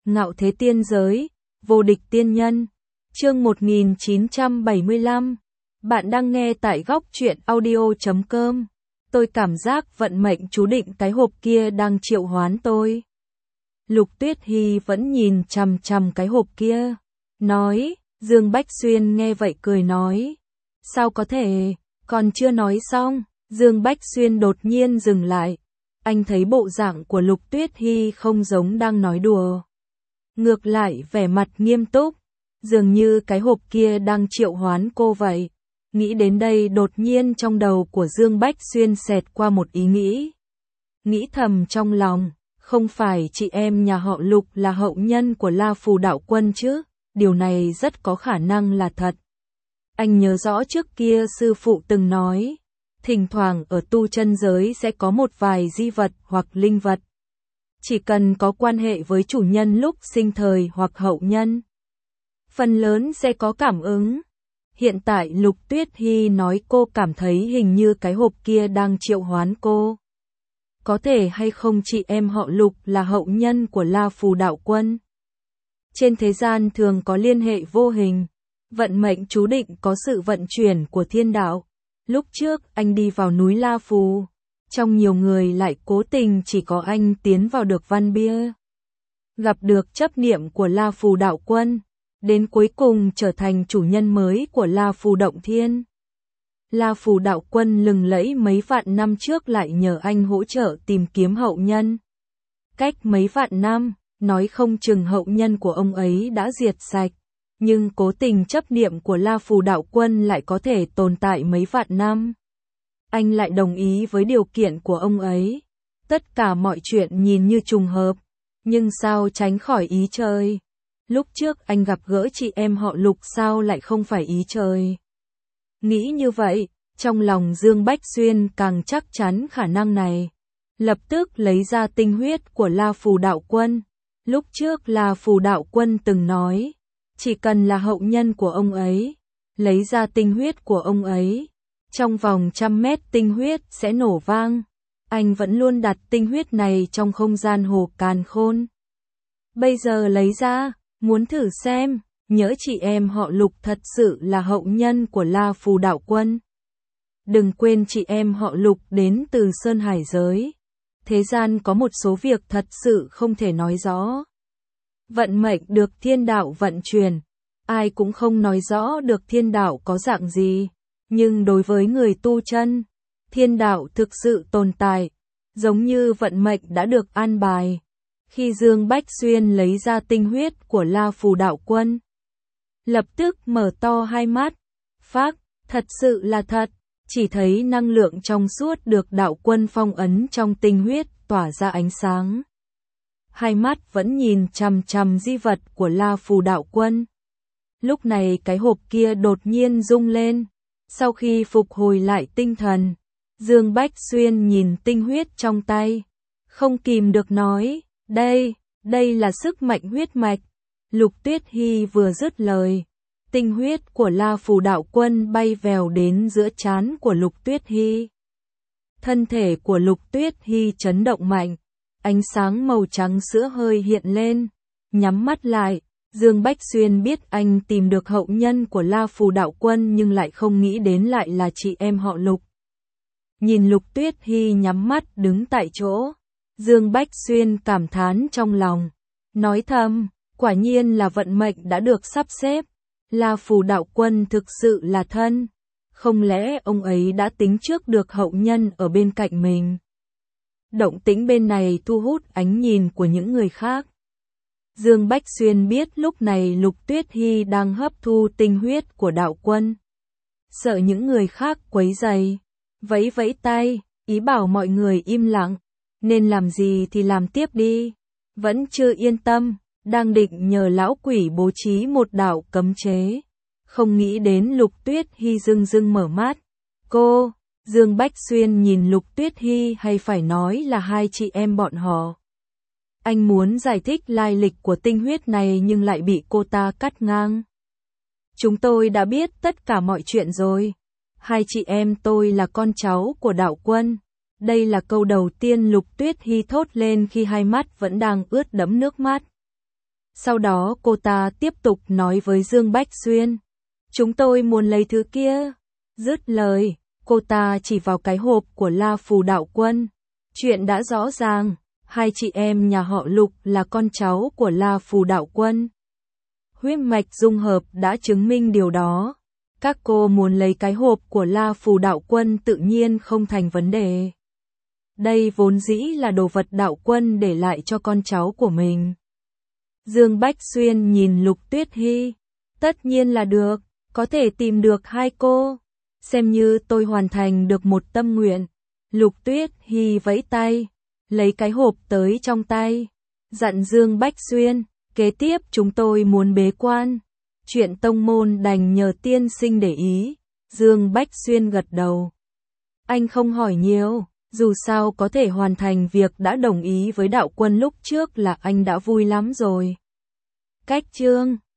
Ngạo thế tiên giới, vô địch tiên nhân. Chương 1975. Bạn đang nghe tại góc truyện audio.com. Tôi cảm giác vận mệnh chú định cái hộp kia đang triệu hoán tôi. Lục Tuyết Hy vẫn nhìn chằm chằm cái hộp kia, nói. Dương Bách Xuyên nghe vậy cười nói. Sao có thể, còn chưa nói xong, Dương Bách Xuyên đột nhiên dừng lại. Anh thấy bộ dạng của Lục Tuyết Hy không giống đang nói đùa. Ngược lại vẻ mặt nghiêm túc, dường như cái hộp kia đang triệu hoán cô vậy. Nghĩ đến đây đột nhiên trong đầu của Dương Bách Xuyên xẹt qua một ý nghĩ. Nghĩ thầm trong lòng, không phải chị em nhà họ Lục là hậu nhân của La Phù Đạo Quân chứ, điều này rất có khả năng là thật. Anh nhớ rõ trước kia sư phụ từng nói, thỉnh thoảng ở tu chân giới sẽ có một vài di vật hoặc linh vật. Chỉ cần có quan hệ với chủ nhân lúc sinh thời hoặc hậu nhân, phần lớn sẽ có cảm ứng. Hiện tại Lục Tuyết Hy nói cô cảm thấy hình như cái hộp kia đang triệu hoán cô. Có thể hay không chị em họ Lục là hậu nhân của La Phù Đạo Quân? Trên thế gian thường có liên hệ vô hình, vận mệnh chú định có sự vận chuyển của thiên đạo. Lúc trước anh đi vào núi La Phù, trong nhiều người lại cố tình chỉ có anh tiến vào được văn bia. Gặp được chấp niệm của La Phù Đạo Quân, đến cuối cùng trở thành chủ nhân mới của La Phù Động Thiên. La Phù Đạo Quân lừng lẫy mấy vạn năm trước lại nhờ anh hỗ trợ tìm kiếm hậu nhân. Cách mấy vạn năm, nói không chừng hậu nhân của ông ấy đã diệt sạch, nhưng cố tình chấp niệm của La Phù Đạo Quân lại có thể tồn tại mấy vạn năm. Anh lại đồng ý với điều kiện của ông ấy. Tất cả mọi chuyện nhìn như trùng hợp, nhưng sao tránh khỏi ý trời. Lúc trước anh gặp gỡ chị em họ Lục sao lại không phải ý trời. Nghĩ như vậy, trong lòng Dương Bách Xuyên càng chắc chắn khả năng này. Lập tức lấy ra tinh huyết của La Phù Đạo Quân. Lúc trước La Phù Đạo Quân từng nói, chỉ cần là hậu nhân của ông ấy, lấy ra tinh huyết của ông ấy, trong vòng 100 mét tinh huyết sẽ nổ vang. Anh vẫn luôn đặt tinh huyết này trong không gian hồ càn khôn. Bây giờ lấy ra, muốn thử xem, nhỡ chị em họ Lục thật sự là hậu nhân của La Phù Đạo Quân. Đừng quên chị em họ Lục đến từ Sơn Hải giới. Thế gian có một số việc thật sự không thể nói rõ. Vận mệnh được thiên đạo vận chuyển, ai cũng không nói rõ được thiên đạo có dạng gì. Nhưng đối với người tu chân, thiên đạo thực sự tồn tại, giống như vận mệnh đã được an bài. Khi Dương Bách Xuyên lấy ra tinh huyết của La Phù Đạo Quân, lập tức mở to hai mắt, phác, thật sự là thật, chỉ thấy năng lượng trong suốt được đạo quân phong ấn trong tinh huyết tỏa ra ánh sáng. Hai mắt vẫn nhìn chằm chằm di vật của La Phù Đạo Quân. Lúc này cái hộp kia đột nhiên rung lên. Sau khi phục hồi lại tinh thần, Dương Bách Xuyên nhìn tinh huyết trong tay, không kìm được nói, đây là sức mạnh huyết mạch. Lục Tuyết Hy vừa dứt lời, tinh huyết của La Phù Đạo Quân bay vèo đến giữa trán của Lục Tuyết Hy. Thân thể của Lục Tuyết Hy chấn động mạnh, ánh sáng màu trắng sữa hơi hiện lên, nhắm mắt lại. Dương Bách Xuyên biết anh tìm được hậu nhân của La Phù Đạo Quân nhưng lại không nghĩ đến lại là chị em họ Lục. Nhìn Lục Tuyết Hy nhắm mắt đứng tại chỗ, Dương Bách Xuyên cảm thán trong lòng, nói thầm, quả nhiên là vận mệnh đã được sắp xếp. La Phù Đạo Quân thực sự là thân, không lẽ ông ấy đã tính trước được hậu nhân ở bên cạnh mình. Động tĩnh bên này thu hút ánh nhìn của những người khác. Dương Bách Xuyên biết lúc này Lục Tuyết Hy đang hấp thu tinh huyết của đạo quân. Sợ những người khác quấy rầy, vẫy vẫy tay, ý bảo mọi người im lặng, nên làm gì thì làm tiếp đi. Vẫn chưa yên tâm, đang định nhờ lão quỷ bố trí một đạo cấm chế. Không nghĩ đến Lục Tuyết Hy dưng mở mắt. Cô, Dương Bách Xuyên nhìn Lục Tuyết Hy hay phải nói là hai chị em bọn họ. Anh muốn giải thích lai lịch của tinh huyết này nhưng lại bị cô ta cắt ngang. Chúng tôi đã biết tất cả mọi chuyện rồi. Hai chị em tôi là con cháu của đạo quân. Đây là câu đầu tiên Lục Tuyết Hy thốt lên khi hai mắt vẫn đang ướt đẫm nước mắt. Sau đó cô ta tiếp tục nói với Dương Bách Xuyên. Chúng tôi muốn lấy thứ kia. Dứt lời, cô ta chỉ vào cái hộp của La Phù Đạo Quân. Chuyện đã rõ ràng, hai chị em nhà họ Lục là con cháu của La Phù Đạo Quân. Huyết mạch dung hợp đã chứng minh điều đó. Các cô muốn lấy cái hộp của La Phù Đạo Quân tự nhiên không thành vấn đề. Đây vốn dĩ là đồ vật Đạo Quân để lại cho con cháu của mình. Dương Bách Xuyên nhìn Lục Tuyết Hy. Tất nhiên là được, có thể tìm được hai cô. Xem như tôi hoàn thành được một tâm nguyện. Lục Tuyết Hy vẫy tay, lấy cái hộp tới trong tay. Dặn Dương Bách Xuyên, kế tiếp chúng tôi muốn bế quan. Chuyện tông môn đành nhờ tiên sinh để ý. Dương Bách Xuyên gật đầu. Anh không hỏi nhiều, dù sao có thể hoàn thành việc đã đồng ý với Đạo Quân lúc trước là anh đã vui lắm rồi. Cách chương